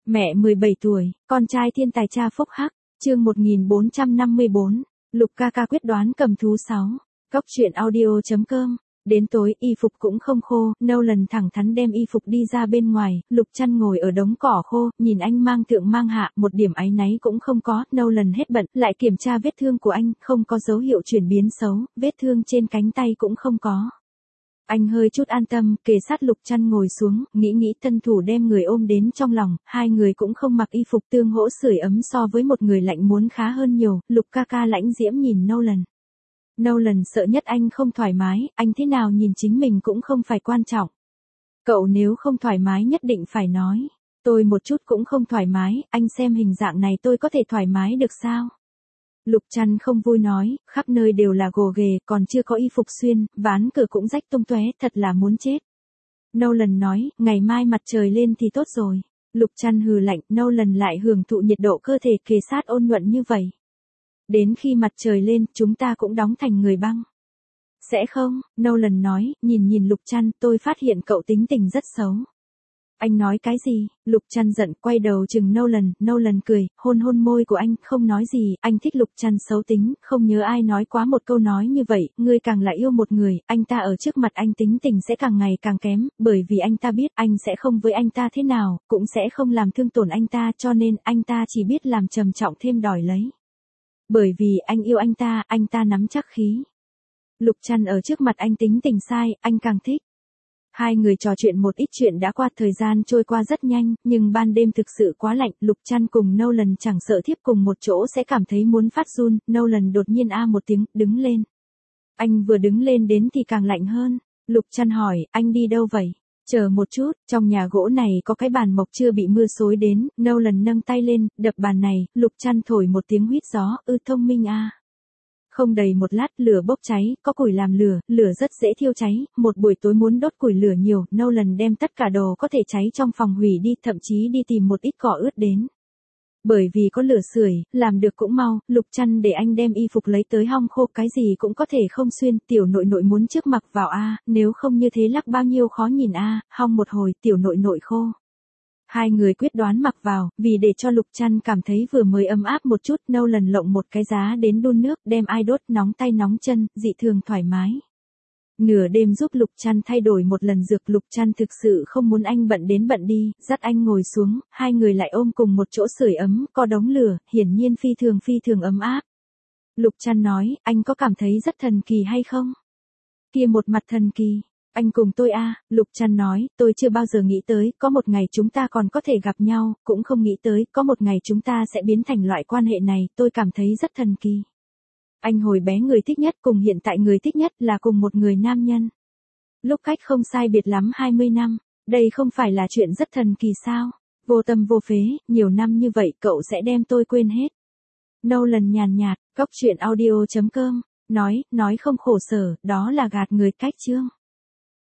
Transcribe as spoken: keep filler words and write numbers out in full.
Mẹ mười bảy tuổi, con trai thiên tài cha phúc hắc, chương một nghìn bốn trăm năm mươi bốn, Lục ca ca quyết đoán cầm thú sáu, Cóc truyện audio.com. Đến tối y phục cũng không khô, Nolan thẳng thắn đem y phục đi ra bên ngoài, Lục Trăn ngồi ở đống cỏ khô, nhìn anh mang thượng mang hạ, một điểm áy náy cũng không có, Nolan hết bận, lại kiểm tra vết thương của anh, không có dấu hiệu chuyển biến xấu, vết thương trên cánh tay cũng không có. Anh hơi chút an tâm, kề sát Lục Trăn ngồi xuống, nghĩ nghĩ thân thủ đem người ôm đến trong lòng, hai người cũng không mặc y phục tương hỗ sưởi ấm so với một người lạnh muốn khá hơn nhiều, Lục ca ca lãnh diễm nhìn Nolan. Nolan sợ nhất anh không thoải mái, anh thế nào nhìn chính mình cũng không phải quan trọng. Cậu nếu không thoải mái nhất định phải nói. Tôi một chút cũng không thoải mái, anh xem hình dạng này tôi có thể thoải mái được sao? Lục Trăn không vui nói, khắp nơi đều là gồ ghề, còn chưa có y phục xuyên, ván cửa cũng rách tung tóe, thật là muốn chết. Nolan nói, ngày mai mặt trời lên thì tốt rồi. Lục Trăn hừ lạnh, Nolan lại hưởng thụ nhiệt độ cơ thể kề sát ôn nhuận như vậy. Đến khi mặt trời lên, chúng ta cũng đóng thành người băng. Sẽ không, Nolan nói, nhìn nhìn Lục Trăn, tôi phát hiện cậu tính tình rất xấu. Anh nói cái gì? Lục Trăn giận, quay đầu chừng Nolan, Nolan cười, hôn hôn môi của anh, không nói gì, anh thích Lục Trăn xấu tính, không nhớ ai nói quá một câu nói như vậy, ngươi càng là yêu một người, anh ta ở trước mặt anh tính tình sẽ càng ngày càng kém, bởi vì anh ta biết anh sẽ không với anh ta thế nào, cũng sẽ không làm thương tổn anh ta, cho nên anh ta chỉ biết làm trầm trọng thêm đòi lấy. Bởi vì anh yêu anh ta, anh ta nắm chắc khí. Lục Trăn ở trước mặt anh tính tình sai, anh càng thích. Hai người trò chuyện một ít chuyện đã qua, thời gian trôi qua rất nhanh, nhưng ban đêm thực sự quá lạnh, Lục Trăn cùng Nolan chẳng sợ thiếp cùng một chỗ sẽ cảm thấy muốn phát run, Nolan đột nhiên a một tiếng, đứng lên. Anh vừa đứng lên đến thì càng lạnh hơn. Lục Trăn hỏi, anh đi đâu vậy? Chờ một chút, trong nhà gỗ này có cái bàn mộc chưa bị mưa xối đến, Nolan nâng tay lên, đập bàn này, Lục Trăn thổi một tiếng huýt gió, ư thông minh a. Không đầy một lát, lửa bốc cháy, có củi làm lửa, lửa rất dễ thiêu cháy, một buổi tối muốn đốt củi lửa nhiều, Nolan đem tất cả đồ có thể cháy trong phòng hủy đi, thậm chí đi tìm một ít cỏ ướt đến. Bởi vì có lửa sưởi, làm được cũng mau, Lục Trăn để anh đem y phục lấy tới hong khô, cái gì cũng có thể không xuyên, tiểu nội nội muốn trước mặc vào a, nếu không như thế lắc bao nhiêu khó nhìn a, hong một hồi, tiểu nội nội khô. Hai người quyết đoán mặc vào, vì để cho Lục Trăn cảm thấy vừa mới ấm áp một chút, Nolan lộng một cái giá đến đun nước, đem ai đốt nóng tay nóng chân, dị thường thoải mái. Nửa đêm giúp Lục Trăn thay đổi một lần dược, Lục Trăn thực sự không muốn anh bận đến bận đi, dắt anh ngồi xuống, hai người lại ôm cùng một chỗ sưởi ấm, có đống lửa, hiển nhiên phi thường phi thường ấm áp. Lục Trăn nói, anh có cảm thấy rất thần kỳ hay không? Kia một mặt thần kỳ. Anh cùng tôi a, Lục Trăn nói, tôi chưa bao giờ nghĩ tới, có một ngày chúng ta còn có thể gặp nhau, cũng không nghĩ tới, có một ngày chúng ta sẽ biến thành loại quan hệ này, tôi cảm thấy rất thần kỳ. Anh hồi bé người thích nhất cùng hiện tại người thích nhất là cùng một người nam nhân. Lúc cách không sai biệt lắm hai mươi năm, đây không phải là chuyện rất thần kỳ sao? Vô tâm vô phế, nhiều năm như vậy cậu sẽ đem tôi quên hết. Nolan nhàn nhạt, Cóc truyện audio.com, nói, nói không khổ sở, đó là gạt người cách chương.